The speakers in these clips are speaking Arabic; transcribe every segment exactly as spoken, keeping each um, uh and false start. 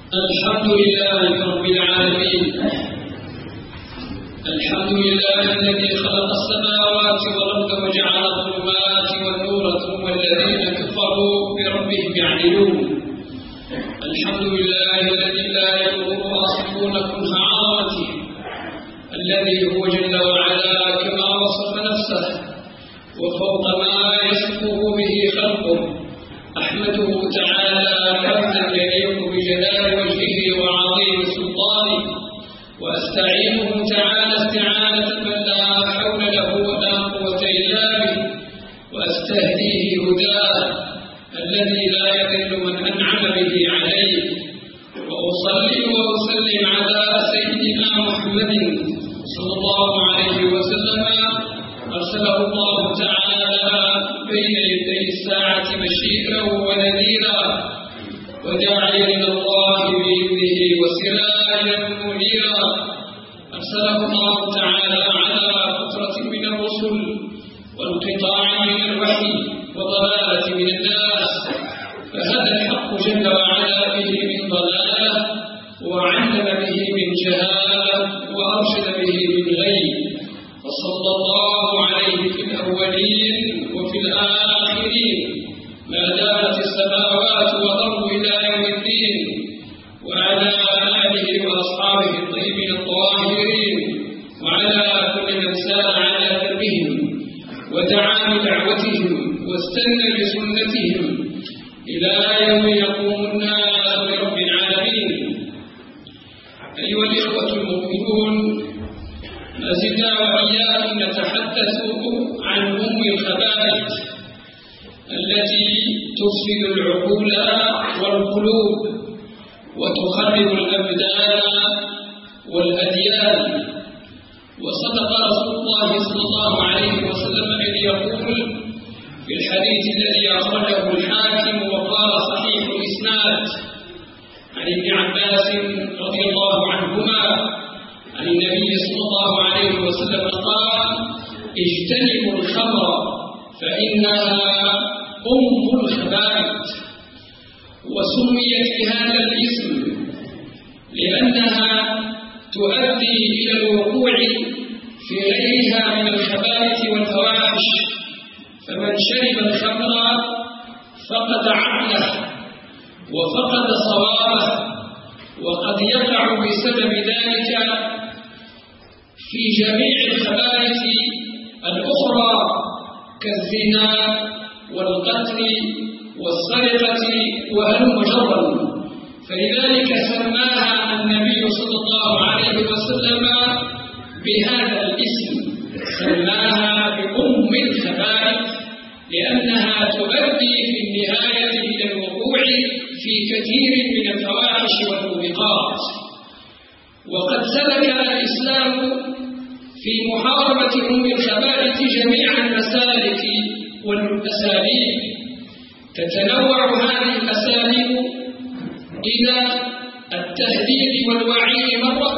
الحمد لله رب العالمين. الحمد لله الذي خلق السماوات والأرض وجعل الظلمات والنور ثم الذين كفروا بربهم يعدلون. الحمد لله الذي لا يضر واصفون كنه عظمته، الذي هو جل وعلا كما وصف نفسه وفوق ما يصفه به خلقه. أحمده تعالى حمدا يليق بجلال وجهه وعظيم سلطانه، وأستعينه تعالى استعانة من لا حول له ولا قوة إلا به، وأستهديه هداه الذي لا يضل من أنعم به عليه. وأصلي وأسلم على سيدنا محمد صلى الله عليه وسلم، أرسله الله تعالى بين يدي الساعة بشيرا ونذيرا وداعيا إلى الله بإذنه وسراجا منيرا. أرسله الله تعالى على فترة من الرسل وانقطاع من الوحي وضلالة من الناس، فهدى الحق جل وعلا به من ضلالة، وعلم به من جهالة، وأرشد به من غي. وصلى الله عليه في الأولين وفي الآخرين ما دامت السماوات والأرض إلى يوم الدين، وعلى آله وأصحابه الطيبين الطاهرين، وعلى كل من سار على دربهم ودعا بدعوتهم واستنى بسنتهم إلى يوم يقوم الناس لرب العالمين. أيها الإخوة المؤمنون، ما زلنا وإياكم نتحدث عن أم الخبائث التي تفسد العقول والقلوب وتخرب الأبدان والأديان. وصدق رسول الله صلى الله عليه وسلم إذ يقول في الحديث الذي أخرجه الحاكم وقال صحيح الإسناد عن ابن عباس رضي الله عنهما عن النبي صلى الله عليه وسلم قال: اجتنبوا الخمر فإنها أم الخبائث. وسميت بهذا الاسم لأنها تؤدي إلى الوقوع في غيرها من الخبائث والفواحش، فمن شرب الخمر فقد عقله وفقد صوابه، وقد يقع بسبب ذلك في جميع الخبائث الأخرى كالزنا والقتل والسرقة وهلم جرا. فلذلك سماها النبي صلى الله عليه وسلم بهذا الاسم، سماها بأم الخبائث، لأنها تؤدي في النهاية إلى الوقوع في كثير من الفواحش والموبقات. وقد سلك الإسلام في محاربة أم الخبائث جميع المسالك والأساليب. تتنوع هذه الأساليب إلى التهديد والوعيد مرة،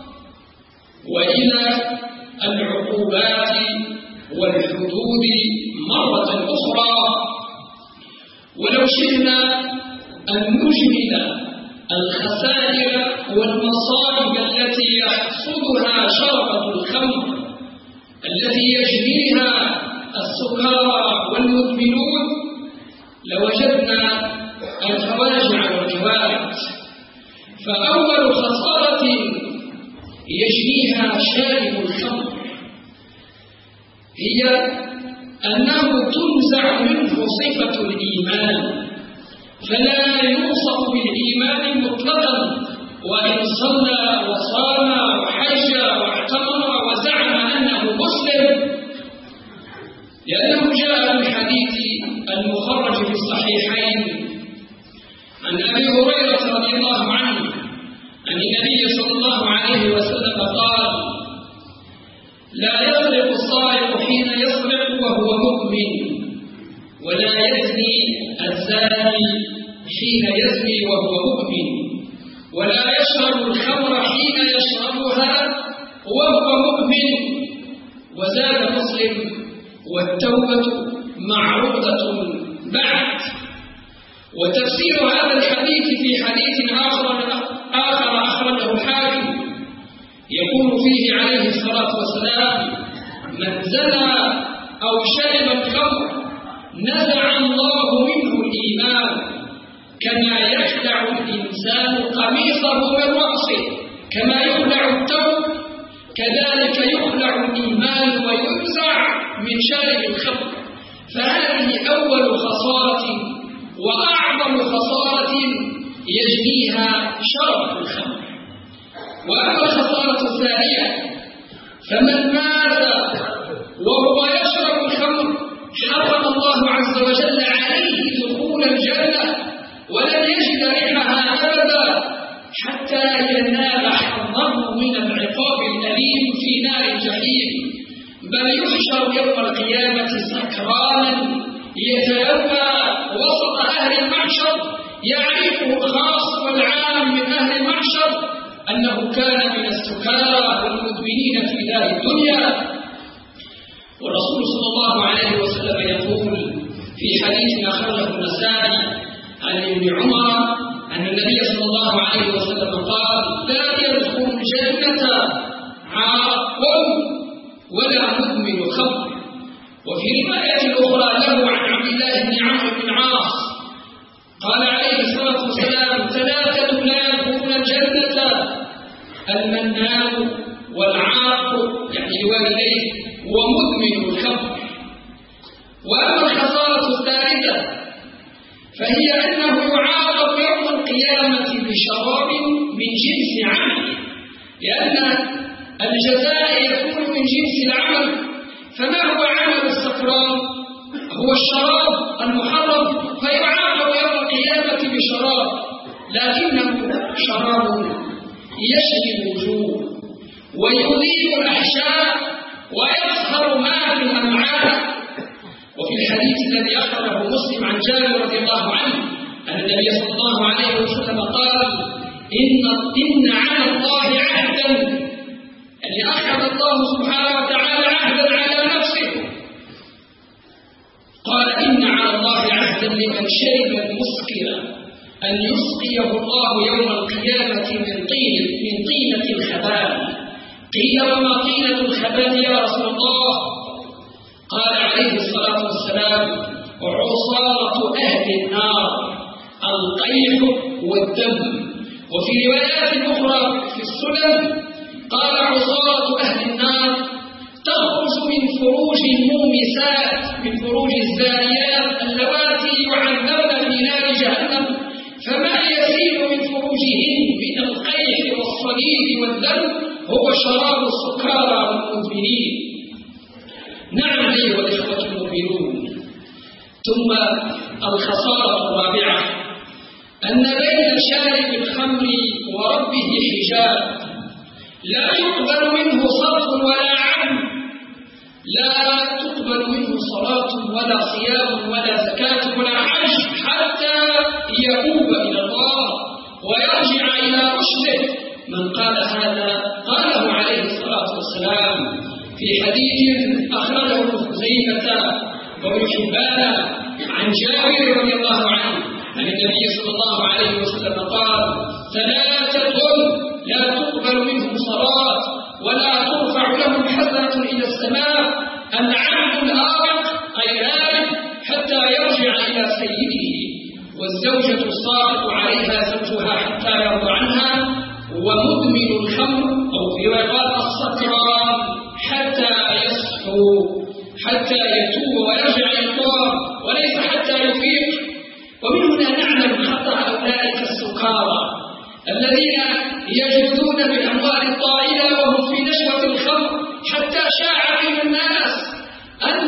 وإلى العقوبات والحدود مرة أخرى. ولو شئنا أن نجمل الخسائر والمصائب التي يحصدها شربة الخمر التي يجنيها السكارى والمدمنون، لوجدنا الفواجع والجوارح. فأول خسارة يجنيها شارب الخمر هي أنه تنزع منه صفة الإيمان، فلا يوصف بالإيمان مطلقا، وإن صلى وصام وحج واعتمر وزعم أنه مسلم، لأنه جاء في الحديث المخرج في الصحيحين عن أبي هريرة رضي الله عنه عن النبي صلى الله عليه وسلم قال: لا يسرق السارق حين يسرق وهو مؤمن، ولا يزني الزاني حين يزني وهو مؤمن، ولا يشرب الخمر حين يشربها وهو مؤمن. وزاد مسلم: والتوبة معروضة بعد. وتفسير هذا الحديث في حديث آخر من زنى أو شرب الخمر نزع الله منه الإيمان كما يخلع الإنسان قميصه من رأسه، كما يخلع الثوب كذلك يخلع الإيمان وينزع من شارب الخمر. فهذه أول خسارة وأعظم خسارة يجنيها شرب الخمر. وأما الخسارة الثانية فمن مات وهو يشرب الخمر حرم الله عز وجل عليه دخول الجنة ولن يجد ريحها أبدا حتى ينال حظه من العقاب الأليم في نار الجحيم، بل يحشر يوم القيامة سكرانا يتلوى وسط أهل المحشر، يعرفه الخاص والعام من أهل المحشر أنه كان من السكارى والمدمنين في دار الدنيا. والرسول صلى الله عليه وسلم يقول في حديث أخرجه النسائي عن ابن عمر أن النبي صلى الله عليه وسلم قال: لا يدخل الجنة عاق ولا مدمن خمر. وفي رواية أخرى له عن عبد الله بن عمرو بن العاص قال عليه الصلاة والسلام: ثلاثة لا يدخلون الجنة: المنان والعاق يعني لوالديه ومدمن الخمر. وأما الخسارة الثالثة فهي أنه يعاقب يوم القيامة بشراب من جنس عمله، لأن الجزاء يكون من جنس العمل. فما هو عمل السكران؟ هو الشراب المحرم، فيعاقب يوم القيامة بشراب، لكنه شراب يشفي الوجوه ويذيب الأحشاء ويظهر ما في الأمعاء. وفي الحديث الذي أخرجه مسلم عن جابر رضي الله عنه أن النبي صلى الله عليه وسلم قال: إن إن على الله عهدا، يعني أخذ الله سبحانه وتعالى عهدا على نفسه. قال: إن على الله عهدا لمن شرب المسكر أن يسقيه الله يوم القيامة من طين من طينة الخبال. قيل: وما طينة الخبال يا رسول الله؟ قال عليه الصلاة والسلام: عصارة أهل النار، القيح والدم. وفي روايات أخرى في السنن قال: عصارة أهل النار تخرج من فروج المومسات، من فروج الزانيات اللواتي يعذبن في نار جهنم، فما يزيد من فروجهن من القيح والصليب والدم هو شراب السكارى والمدمنين. نعم أيها الإخوة المؤمنون. ثم الخسارة الرابعة أن بين شارب الخمر وربه حجاب لا يقبل منه صرف ولا عدل، لا تقبل منه صلاة ولا صيام ولا زكاة ولا حج حتى يتوب إلى الله ويرجع إلى رشده. من قال هذا قاله عليه الصلاة والسلام في حديث أخرجه ابن خزيمة وابن حبان عن جابر رضي الله عنه أن النبي صلى الله عليه وسلم قال: ثلاثة لا تقبل منهم صلاة ولا ترفع لهم حسنة إلى السماء: العبد الآرق أي آرق حتى يرجع إلى سيده، والزوجة الساقط عليها زوجها حتى يرضى عنها، ومدمن الخمر أو في رواية السكران حتى يصحو، حتى يتوب ويرجع إلى الله وليس حتى يفيق. ومن هنا نعلم خطأ أولئك السكارى الذين يجودون بالأموال الطائلة وهم في نشوة الخمر، حتى شاع بين الناس أن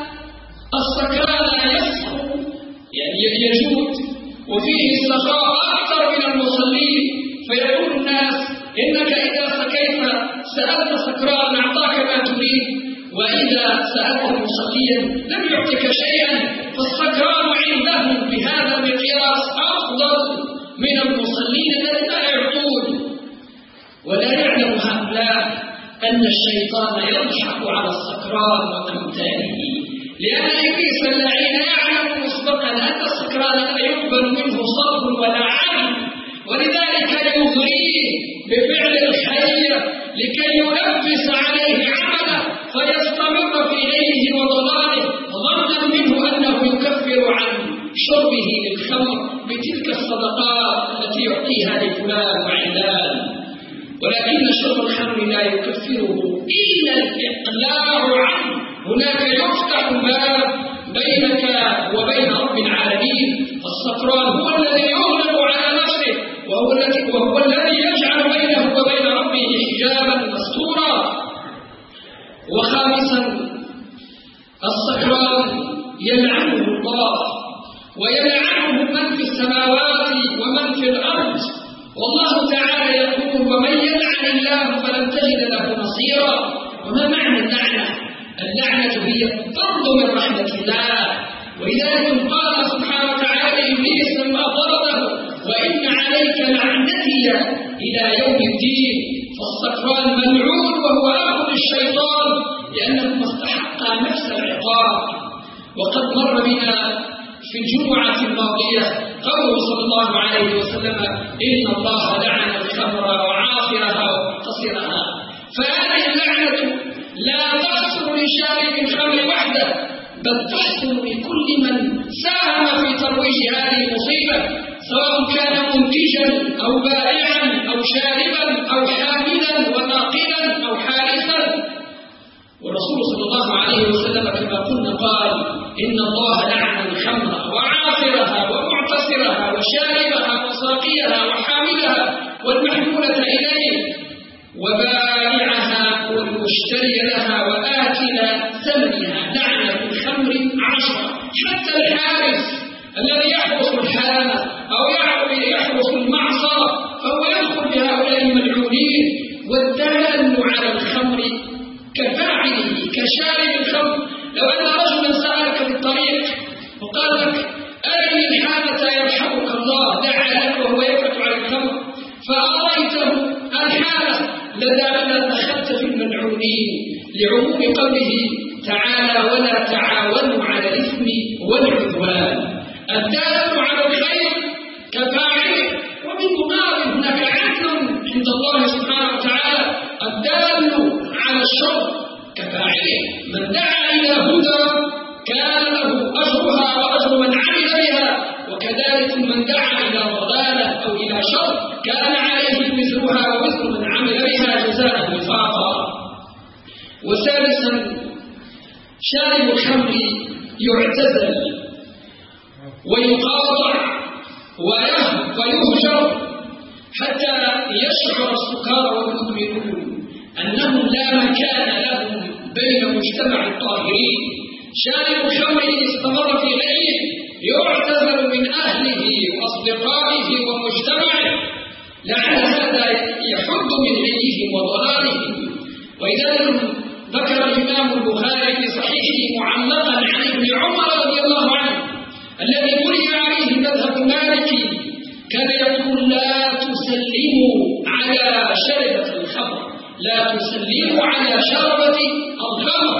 السكران يصحو يعني يجود وفيه السخاء أكثر من المصلين، فيقول الناس: إنك إذا سكيت سألت سكران أعطاك ما تريد، وإذا سألته مصليا لم يعطك شيئا. فالسكران عندهم بهذا المقياس أفضل من المصلين الذين لا يعطون. ولا يعلم هؤلاء أن الشيطان يضحك على السكران وأمثاله، لأن إبليس اللعين يعلم مسبقا أن السكران لا يقبل منه صرف ولا عدل، ولذلك يغريه بفعل الخير لكي يلبس عليه عمله فيستمر غيره وضلاله ظنا منه أنه يكفر عن شربه للخمر بتلك الصدقات التي يعطيها لفلان وعلان. ولكن شرب الخمر لا يكفره إلا الإقلاع عنه. هناك يفتح باب بينك وبين رب العالمين. السكران هو الذي يغلب على نفسه، وهو الذي وهو الذي يجعل بينه وبين ربه حجابا مستورا. وخامسا السكران يلعنه الله ويلعنه من في السماوات ومن في الأرض. والله تعالى يقول: ومن يلعن الله فلن تجد له نصيرا. وما معنى اللعنة؟ اللعنة هي الطرد من رحمة الله، ولذلك قال سبحانه وتعالى إبليس لما طرده: وإن عليك لعنتي إلى يوم الدين. فالسكران ملعون وهو أخو الشيطان لأنه استحق نفس العقاب. وقد مر بنا في الجمعة الماضية قوله صلى الله عليه وسلم: إن الله لعن الخمر وعاصرها ومقتصرها. فهذه اللعنة لا تحصل لشارب الخمر وحده، بل تحصل لكل من ساهم في ترويج هذه المصيبة، سواء كان منتجا أو بائعا أو شاربا أو حاملا وناقلا أو حارسا. والرسول صلى الله عليه وسلم كما قلنا قال: إن الله لعن الخمر وعاصرها ومعتصرها وشاربها وساقيها وحاملها والمحمولة إليه وبائعها والمشتري لها وآكل ثمنها. لعنة الخمر عشرة. حتى الحارس الذي يحرس الحالة أو يحرس المعصرة فهو يدخل بهؤلاء الملعونين. والدال على الخمر كفاعله كشارب الخمر. لو أن رجلا سألك في الطريق وقال لك: أرني الحالة يرحمك الله، دعا لك وهو يفتح على الخمر، فأريته الحالة لذا دخلت في الملعونين، لعموم قوله تعالى: ولا تعاونوا على الإثم والعدوان. الدال على الخير كفاعله. وبالمقابل هناك عدل عند الله سبحانه وتعالى: الدال على الشر كفاعله. من دعا إلى هدى كان له أجرها وأجر من عمل بها، وكذلك من دعا إلى ضلالة أو إلى شر كان عليه مثلها ومثل من عمل بها جزاء وفاقا. وثالثا شارب الخمر يعتزل ويقاطع ويهجر حتى يشعر السكارى والمدمنون أنهم لا مكان لهم بين مجتمع الطاهرين. شارب الخمر إن استمر في غيره يعتزل من أهله وأصدقائه ومجتمعه، لعل هذا يحد من غيهم وضلالهم. ولذلك ذكر الإمام البخاري في صحيحه معلقا عن ابن عمر رضي الله عنه الذي بني عليه مذهب المالكي، كان يقول: لا تسلموا على شربة الخمر، لا تسلموا على شربة الخمر.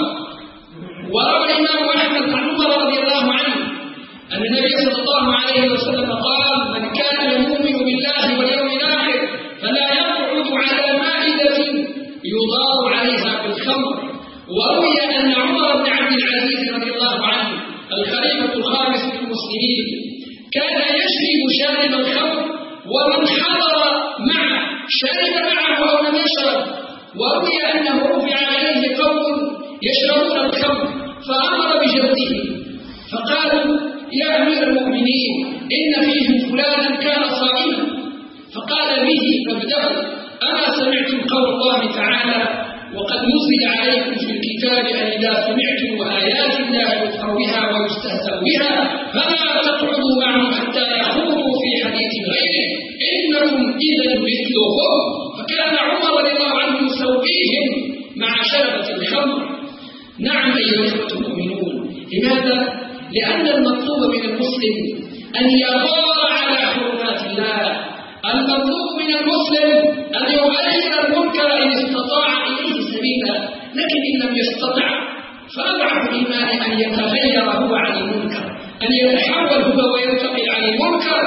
وروى الإمام أحمد عن عمر رضي الله عنه أن النبي صلى الله عليه وسلم قال: من كان يؤمن بالله واليوم الآخر فلا يقعد على مائدة يضار عليها بالخمر. وروي أن عمر بن عبد العزيز رضي الله عنه الخليفة الخامس للمسلمين كان يشرب شارب الخمر، ومن حضر معه شرب معه أو لم يشرب. وروي أنه رفع عليه قوم يشربون الخمر فأمر بجلده، فقالوا: يا أمير المؤمنين إن فيهم فلانا كان صائما. فقال: به فابدأوا. أما سمعتم قول الله تعالى: وقد نزل عليكم في الكتاب أن إذا سمعتم آيات الله يكفر بها ويستهزأ بها فلا تقعدوا معهم حتى يخوضوا في حديث غيره إنكم إذا مثلهم. فكان عمر رضي الله عنه يسويهم مع شربة الخمر. نعم أيها الإخوة المؤمنون. لماذا؟ لأن المطلوب من المسلم أن يغار على حرمات الله. المطلوب من المسلم أن يغير المنكر إن استطاع إليه سبيلا، لكن إن لم يستطع فأضعف الإيمان أن يتغير هو عن المنكر، أن يتحول هو ويرتقي عن المنكر.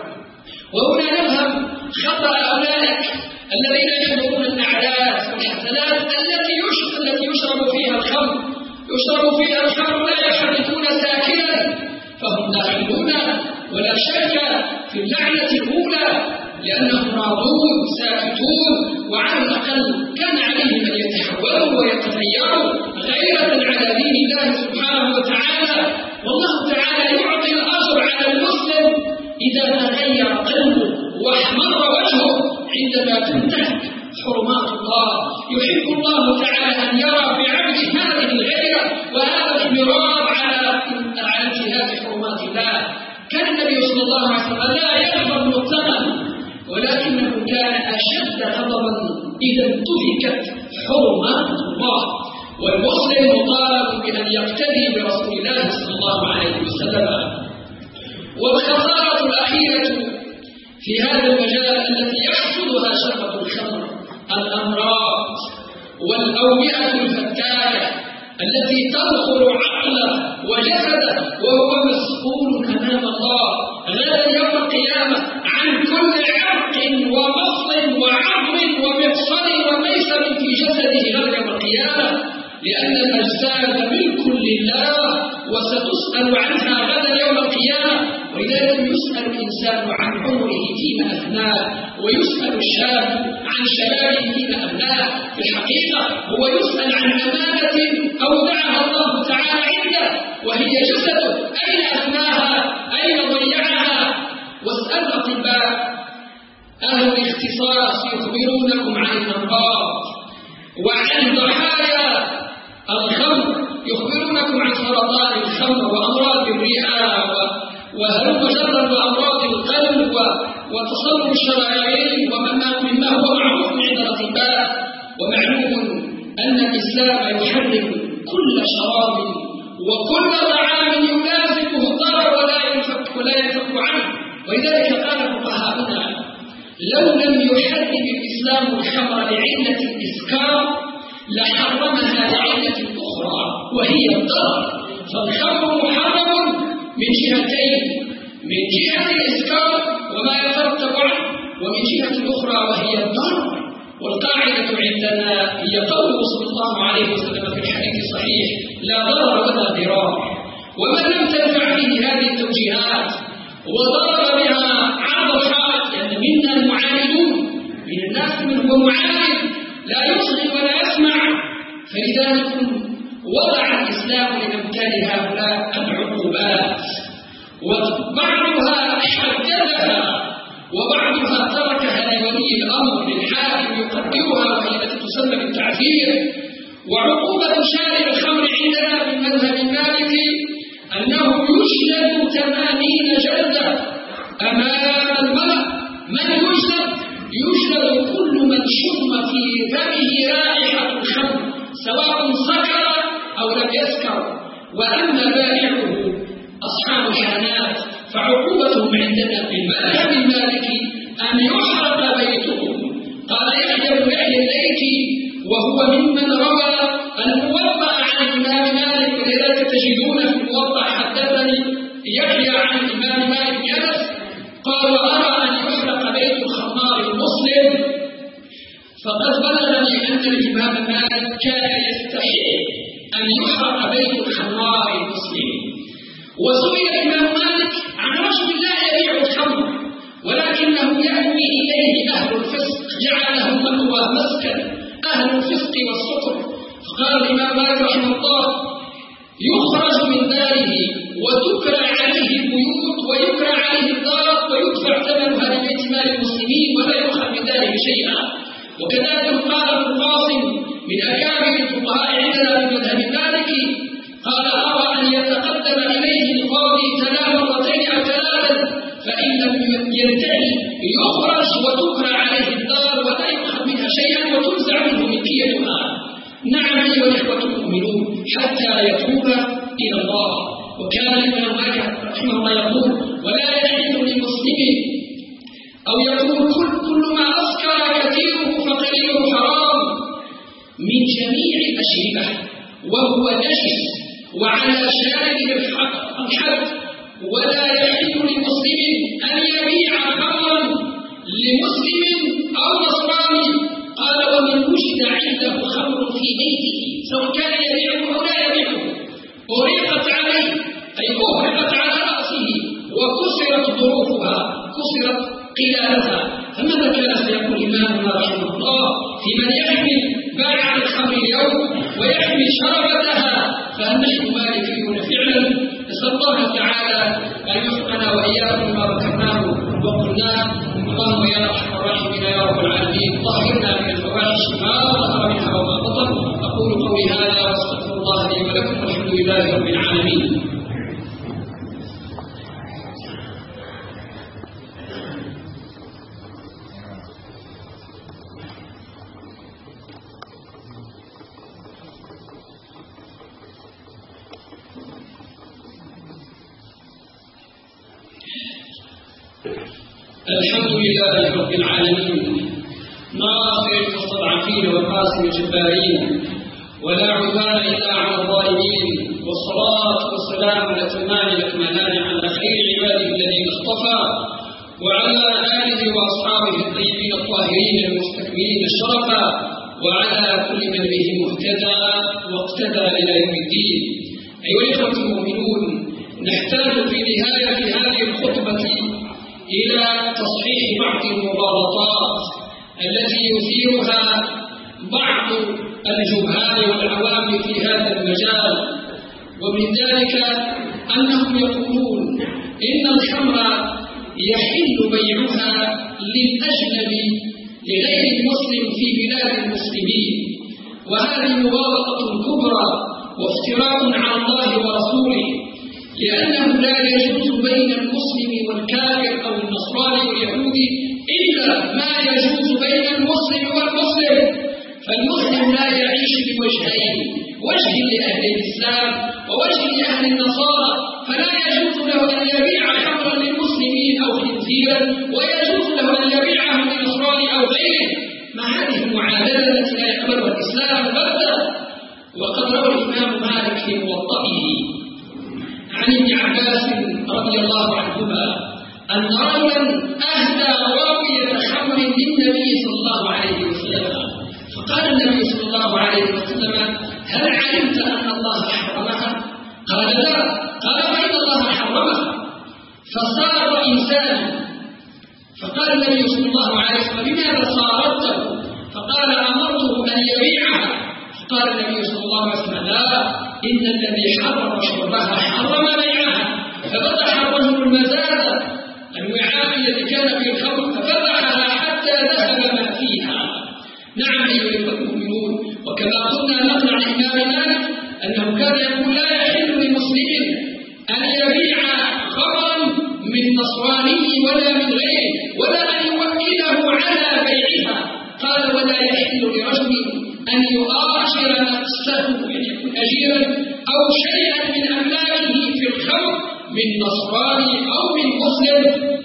وهنا نفهم خطأ أولئك الذين يحضرون الأعراس والحفلات التي التي يشرب فيها الخمر، يشرب يشرب فيها الخمر لا يحركون ساكنا فهم داخلون ولا شك في اللعنة الأولى لأنهم راضون ساكتون، وعلى الأقل كان عليهم أن يتحولوا ويتغيروا غيرة على دين الله سبحانه وتعالى. والله تعالى يعطي الأجر على المسلم إذا تغير قلبه واحمر وجهه عندما تنتهك حرمات الله. يحب الله تعالى أن يرى في عبده هذه الغيرة وهذا الاحمرار على على انتهاك حرمات الله. كان النبي صلى الله عليه وسلم لا يغضب مطلقا، ولكنه كان أشد غضبا إذا انتهكت حرمات الله. والمسلم مطالب بأن يقتدي برسول الله صلى الله عليه وسلم. والخسارة الأخيرة في هذا المجال التي يحصلها شربة الخمر الأمراض والأوبئة الفتاكة التي تدخل عقله وجسده وهو مسؤول أمام الله غدا يوم القيامة عن كل عرق ومفصل وعظم ومفصل وميسر في جسده غدا يوم القيامة، لأن الأجساد ملك لله وستسأل عنها غدا يوم القيامة. ولذلك يسأل الإنسان عن عمره فيما أفناه، ويسأل الشاب عن شبابه فيما أفناه. في الحقيقة هو يسأل عن أمانة أودعها الله تعالى عنده وهي جسده، أين أفناها؟ أين ضيعها؟ واسأل الأطباء أهل الاختصاص يخبرونكم عن الأمراض وعن ضحايا الخمر، يخبرونكم عن سرطان الخمر وأمراض الرئة وهلم جرا وأمراض القلب وتصلب الشرايين ومما هو معروف عند الأطباء. ومعلوم أن الإسلام يحرم كل شراب وكل طعام يلازمه الضرر ولا ينفك ولا ينفك عنه. ولذلك قال فقهاؤنا لو لم يحرم الإسلام الخمر لعلة الإسكار لحرمها لعلة أخرى وهي الضرر. فالخمر محرم من جهتين، من جهة الإسكار وما يترتب عنه، ومن جهة أخرى وهي الضرر. والقاعدة عندنا هي قوله صلى الله عليه وسلم في الحديث الصحيح لا ضرر ولا ضرار. ومن لم تنفع فيه هذه التوجيهات وضرب بها عرض الحائط، لأن منا المعاندون، من الناس من هو معاند لا يصغي ولا يسمع، فلذلك وضع الإسلام لأمثال هؤلاء العقوبات، وبعضها حددها وبعضها تركها لولي الأمر للحاكم يقدرها وهي التي تسمى بالتعزير. وعقوبة شارب الخمر عندنا في المذهب المالكي أنه يجلد ثمانين جلدة أمام الملأ. من يجلد؟ يجلد كل من شم في فمه رائحة الخمر سواء سكر أو لم يسكر. وأما بائعه أصحاب الحانات فعقوبتهم عندنا في المذهب المالكي أن يحرق بيتهم. قال يحيى بن يحيى الليثي وهو ممن روى الموطأ عن الإمام مالك، ولذلك تجدون في الموطأ حدثني يحيى عن الإمام مالك بن أنس قال وأرى أن يحرق بيت الخمار المسلم. فقد بلغني أن الإمام مالك كان يستحي أن يحرق بيت الخمار المسلم. وسئل الإمام مالك عن رجل لا يبيع الخمر ولكنه يأوي إليه أهل الفسق جعله مأوى مسكن أهل الفسق والسكر. فقال الإمام مالك رحمه الله يخرج من داره وتكرى عليه البيوت ويكرى عليه الدار ويدفع ثمنها لبيت مال المسلمين ولا يؤخذ من داره شيئا. وكذلك قال ابن القاسم من أكابر الفقهاء عندنا في المذهب المالكي قال أرى أن يتقدم إليه القاضي ثلاث مرتين أو ثلاثا فإن لم ينتهي يخرج وتكرى عليه الدار ولا يؤخذ منها شيئا وتنزع منه ملكيتها. نعم أيها الإخوة المؤمنون حتى يتوب إلى الله. وكان الإمام مالك رحمه الله يقول ولا يحل للمسلم أو يقول كل, كل ما أسكر كثيره فقليله حرام من جميع الأشربة وهو نجس وعلى شاربه الحد. ولا يحل لمسلم أن يبيع خمرا لمسلم أو نصراني. قال ومن وجد عنده خمر في بيته سواء كان يبيعه أو لا يبيعه الإمام رحمه الله في من يحمي بائع الخمر اليوم ويحمي شربتها، فهل نحن مالكيون فعلا؟ نسأل الله تعالى أن يوفقنا وإياكم ما ذكرناه وقلناه. اللهم يا أرحم الراحمين يا رب العالمين طهرنا من الفواحش ما ظهر منها وما بطن. أقول قولي هذا وأستغفر الله لي ولكم والحمد لله رب العالمين. الحمد لله رب العالمين ناصر المستضعفين والقاسم الجبارين ولا عدوان إلا على الظالمين، والصلاة والسلام الأتمان الأكملان على خير عباده الذين اصطفى وعلى آله وأصحابه الطيبين الطاهرين المستكملين الشرفا وعلى كل من به مهتدى واقتدى إلى يوم الدين. أيها الإخوة المؤمنون، نحتاج في نهاية هذه الخطبة إلى تصحيح بعض المغالطات التي يثيرها بعض الجهال والعوام في هذا المجال، ومن ذلك أنهم يقولون إن الخمر يحل بيعها للأجنبي لغير المسلم في بلاد المسلمين، وهذه مغالطة كبرى وافتراء على الله ورسوله، لأنه لا يجوز بين المسلم والكافر أو النصراني واليهودي إلا ما يجوز بين المسلم والمسلم. فالمسلم لا يعيش بوجهين، وجه لأهل الإسلام ووجه لأهل النصارى، فلا يجوز له أن يبيع خمرا للمسلمين أو خنزيرا ويجوز له أن يبيعه للنصراني أو غيره. مع هذه المعادلة التي لا يقبلها الإسلام بدا. وقد روى الإمام مالك في موطئه عن ابن عباس رضي الله عنهما أن رجلا أهدى راوية خمر للنبي صلى الله عليه وسلم، فقال النبي صلى الله عليه وسلم: هل علمت أن الله حرمها؟ قال: لا. قال: فإن الله حرمها. فصار إنسانا، فقال النبي صلى الله عليه وسلم: لماذا صارته؟ فقال: أمرته أن يبيعها. فقال النبي صلى الله عليه وسلم: لا، إن الذي حرم شربها حرم بيعها. ففتح الرجل المزاد الوعاء الذي كان فيه الخمر ففتحها حتى ذهب ما فيها. نعم أيها المؤمنون، وكما قلنا نقل عن الإمام مالك أنه كان يقول: لا يحل لمسلم أن يبيع خمرا من نصراني ولا من غيره، ولا أن يوكله على بيعها. قال: ولا يحل لرجل أن يؤاشر نفسه، يعني يكون أجيرا أو شيئا من أملاكه في الخمر من نصراني أو من مسلم.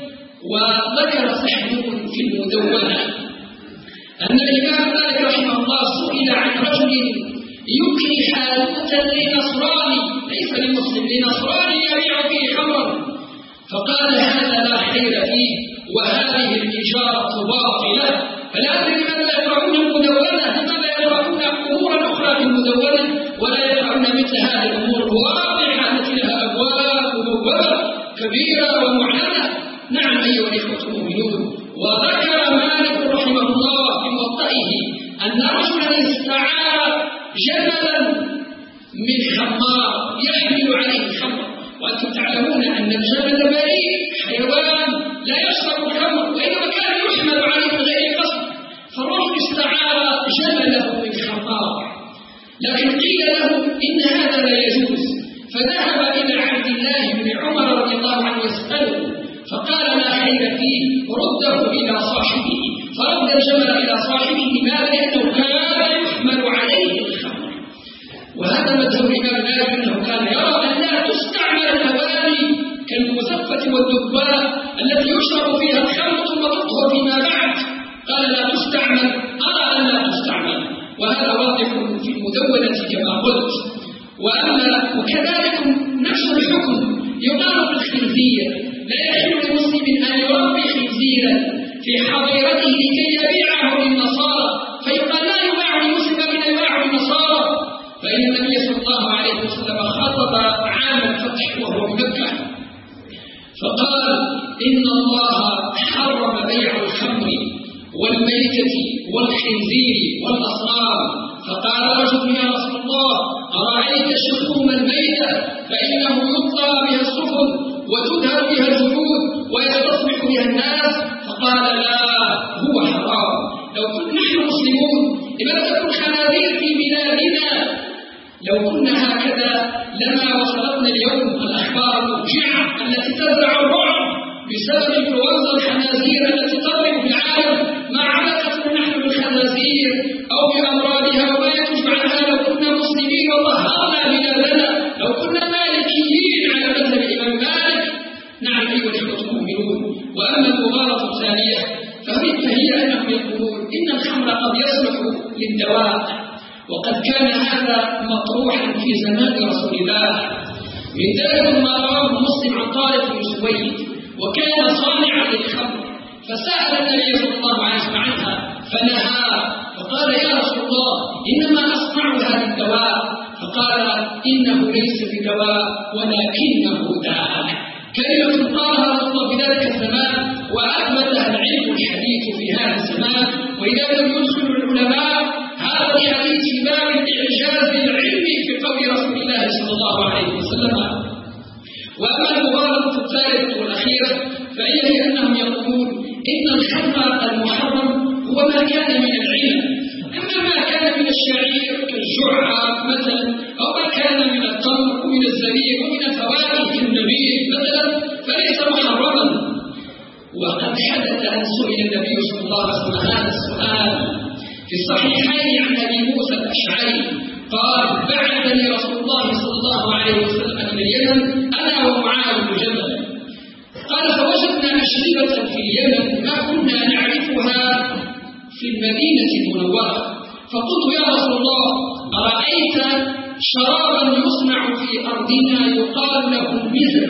وذكر سحنون في المدونة أن الإمام مالك رحمه الله سئل عن رجل يكري حانوتا لنصراني، ليس لمسلم، لنصراني يبيع فيه خمرا، فقال: هذا لا خير فيه، وهذه التجارة باطلة. فلا أدري لماذا يقرؤون المدونة، لماذا يقرؤون أمورا أخرى في المدونة ولا يقرؤون مثل هذه الأمور الواضحة التي لها أبواب مبوبة كبيرة ومعلنة. نعم أيها الإخوة المؤمنون، وذكر مالك رحمه الله في موطئه أن رجلا استعار جملا من خمار يحمل عليه الخمر، وأنتم تعلمون أن الجمل بريء حيوان لا يشرب الخمر، وإنما كان يحمل عليه من غير قصد. فالرجل استعار جمله من خمار، لكن قيل له إن هذا لا يجوز، فذهب إلى عبد الله بن عمر رضي الله عنه يسأله، فقال: لا خير فيه، رده إلى صاحبه. فرد الجمل إلى صاحبه. لماذا؟ لأنه كان يحمل عليه الخمر. وهذا مذهب الإمام مالك أنه كان يرى أن لا تستعمل الأواني كالمزفة والدباء التي يشرب فيها الخمر ثم تطهر فيما بعد. قال: لا تستعمل، أرى أن لا تستعمل، وهذا واضح في المدونة كما قلت. وأما وكذلك نفس الحكم يقال في الخنزير، لا يحل لمسلم أن يربي خنزيرا في حظيرته لكي يبيعه للنصارى، فيقال: لا يباع لمسلم بل يباع للنصارى. فإن النبي صلى الله عليه وسلم خطب عام الفتح وهو بمكة فقال: إن الله حرم بيع الخمر والميتة والخنزير والأصنام. فقال رجل يا رسول الله أرأيت شحوم الميتة فإنه يطلى بها السفن وتدهر بها الجلود ويستصبح بها الناس. فقال لا هو حرام. لو كنا نحن مسلمون لماذا تكون خنازير في بلادنا؟ لو كنا هكذا لما وصلتنا اليوم الأخبار الموجعة التي تزرع الرعب بسبب انفلونزا الخنازير التي تضرب في العالم. ما علاقتنا نحن بالخنازير أو بأمراضها وما ينتج عنها؟ لو كنا مسلمين وطهرنا بلادنا، لو كنا مالكيين على مذهب الإمام مالك. نعم أيها الإخوة المؤمنون. وأما المغالطة الثانية فهي أنهم يقولون إن الخمر قد يصلح للدواء، وقد كان هذا مطروحا في زمان رسول الله. من ذلك ما رواه مسلم عن طارق بن سويد وكان صانعا للخمر، فسأل النبي صلى الله عليه وسلم عنها فنهى، فقال يا رسول الله إنما أصنعها للدواء. فقال إنه ليس بدواء ولكنه داء. كلمة قالها رسول الله في ذلك الزمان وأثبتها العلم الحديث في هذا الزمان. وإذا لم يدخل العلماء هذا الحديث في باب الإعجاز العلمي في قول رسول الله صلى الله عليه وسلم. وأما المغالطة الثالثة والأخيرة فهي أنهم يقولون إن الخمر المحرم هو ما كان من العنب، أما ما كان من الشعير كالجرعة مثلا، أو ما كان من التمر ومن الزبيب ومن الفواكه كالنبيذ مثلا فليس محرما. وقد حدث أن سئل النبي صلى الله عليه وسلم هذا السؤال في الصحيحين عن أبي موسى الأشعري قال بعثني رسول الله صلى الله عليه وسلم إلى اليمن أنا ومعاذ بن جبل، قال فوجدنا أشربة في اليمن ما كنا نعرفها في المدينة المنورة، فقلت يا رسول الله أرأيت شرابا يصنع في أرضنا يقال له المزر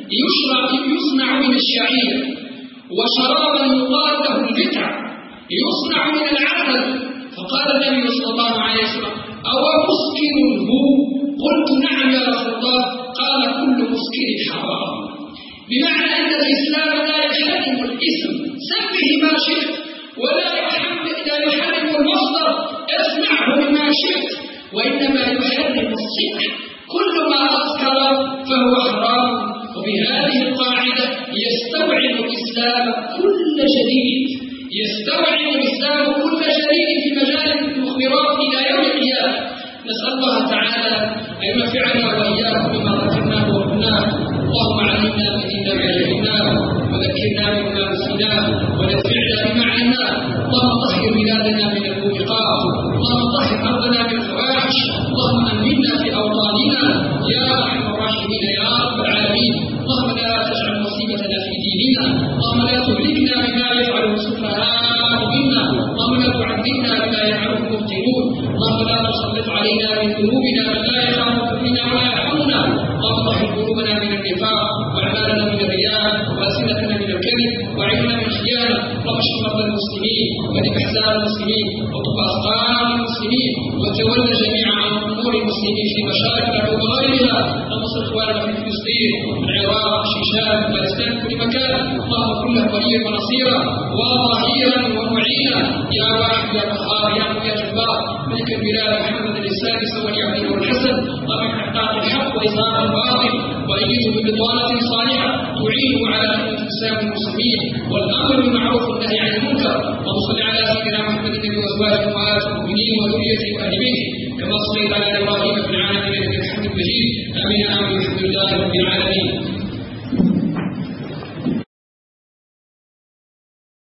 يصنع من الشعير، وشرابا يقال له البتع يصنع من العسل. فقال النبي صلى الله عليه وسلم أو مسكر هو؟ قلت نعم يا رسول الله. قال كل مسكر حرام، بمعنى أن الإسلام لا يحرم الاسم سمه ما شئت، ولا يحرم المصدر اصنعه بما شئت، وإنما يحرم الصفة. كل ما أذكر فهو حرام. وبهذه القاعدة يستوعب الإسلام كل جديد، يستوعب الإسلام كل جديد في مجال المخبرات إلى يوم القيامة. نسأل الله تعالى أن ينفعنا وإياكم بما ذكرناه وقلناه. اللهم علمنا بما جهلناه وذكرنا بما نسيناه ونفعنا بما علمناه. اللهم طهر بلادنا من الموبقات، اللهم طهر أرضنا من الفواحش، اللهم أمنا في أوطاننا يا أرحم الراحمين يا رب العالمين. اللهم لا تجعل مصيبتنا في ديننا، اللهم لا تهلكنا بما يفعل السفهاء منا، اللهم لا تعذبنا بما يفعله المبطلون، اللهم لا تسلط علينا من ذنوبنا من لا يخافك فينا ولا يرحمنا. اللهم طهر قلوبنا من النفاق وأعمالنا من الرياء وألسنتنا من الكذب وعيننا من الخيانة. اللهم اشف مرضى المسلمين ودف احزان المسلمين وطب أسقام المسلمين وتولى جميع أمور المسلمين في مشارق الأرض وغيرها. اللهم انصر إخواننا في فلسطين العراق شيشان فلسطين كل مكان. اللهم كن له وليا ونصيرا وظهيرا ومعينا يا واحد يا قهار يا يا جبار ملك البلاد محمد السادس ولي عبده الحسن. اللهم احقاق الحق وإظهار الباطل وأيده ببطانة صالحة تعينه على خدمة الإسلام المسلمين والأمر بالمعروف والنهي عن المنكر. اللهم صل على سيدنا محمد النبي وأزواجه وآل المؤمنين وذريته وأهل بيته كما صليت على إبراهيم في العالمين إنك حميد مجيد. آمين آمين.